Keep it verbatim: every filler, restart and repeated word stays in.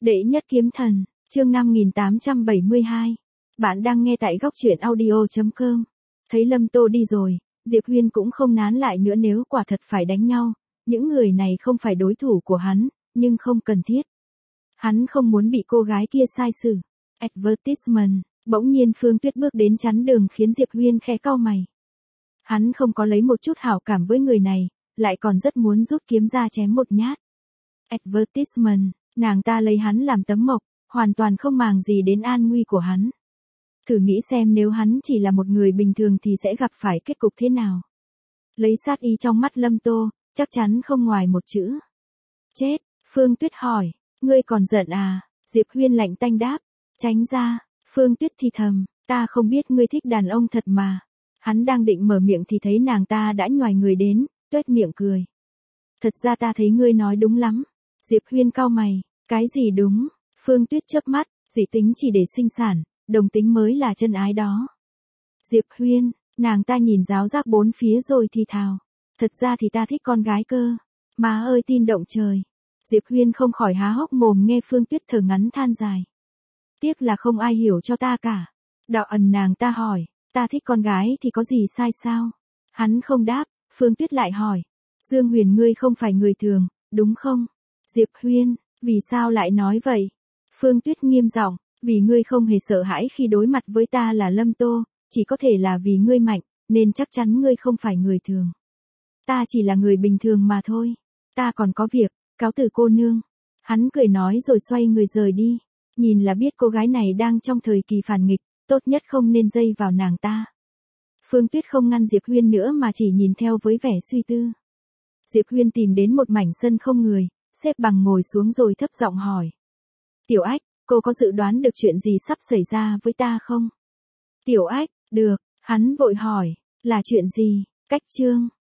Đệ nhất kiếm thần, chương năm nghìn tám trăm bảy mươi hai. Bạn đang nghe tại góc truyện audio chấm com. Thấy Lâm Tô đi rồi, Diệp Huyên cũng không nán lại nữa, nếu quả thật phải đánh nhau. Những người này không phải đối thủ của hắn, nhưng không cần thiết. Hắn không muốn bị cô gái kia sai xử. Advertisement, bỗng nhiên Phương Tuyết bước đến chắn đường khiến Diệp Huyên khẽ cau mày. Hắn không có lấy một chút hảo cảm với người này, lại còn rất muốn rút kiếm ra chém một nhát. Advertisement, nàng ta lấy hắn làm tấm mộc, hoàn toàn không màng gì đến an nguy của hắn. Thử nghĩ xem nếu hắn chỉ là một người bình thường thì sẽ gặp phải kết cục thế nào. Lấy sát ý trong mắt Lâm Tô, chắc chắn không ngoài một chữ. Chết, Phương Tuyết hỏi, ngươi còn giận à? Diệp Huyên lạnh tanh đáp, tránh ra. Phương Tuyết thì thầm, ta không biết ngươi thích đàn ông thật mà. Hắn đang định mở miệng thì thấy nàng ta đã nhoài người đến, tuét miệng cười. Thật ra ta thấy ngươi nói đúng lắm. Diệp Huyên cau mày, cái gì đúng? Phương Tuyết chớp mắt, dị tính chỉ để sinh sản, đồng tính mới là chân ái đó. Diệp Huyên, nàng ta nhìn ráo rác bốn phía rồi thì thào. Thật ra thì ta thích con gái cơ. Má ơi tin động trời. Diệp Huyên không khỏi há hốc mồm nghe Phương Tuyết thở ngắn than dài. Tiếc là không ai hiểu cho ta cả. Đạo ẩn nàng ta hỏi, ta thích con gái thì có gì sai sao? Hắn không đáp, Phương Tuyết lại hỏi. Dương Huyền ngươi không phải người thường, đúng không? Diệp Huyên, vì sao lại nói vậy? Phương Tuyết nghiêm giọng, vì ngươi không hề sợ hãi khi đối mặt với ta là Lâm Tô, chỉ có thể là vì ngươi mạnh, nên chắc chắn ngươi không phải người thường. Ta chỉ là người bình thường mà thôi. Ta còn có việc, cáo từ cô nương. Hắn cười nói rồi xoay người rời đi. Nhìn là biết cô gái này đang trong thời kỳ phản nghịch, tốt nhất không nên dây vào nàng ta. Phương Tuyết không ngăn Diệp Huyên nữa mà chỉ nhìn theo với vẻ suy tư. Diệp Huyên tìm đến một mảnh sân không người, xếp bằng ngồi xuống rồi thấp giọng hỏi. Tiểu Ách, cô có dự đoán được chuyện gì sắp xảy ra với ta không? Tiểu Ách, được, hắn vội hỏi, là chuyện gì? Cách chương,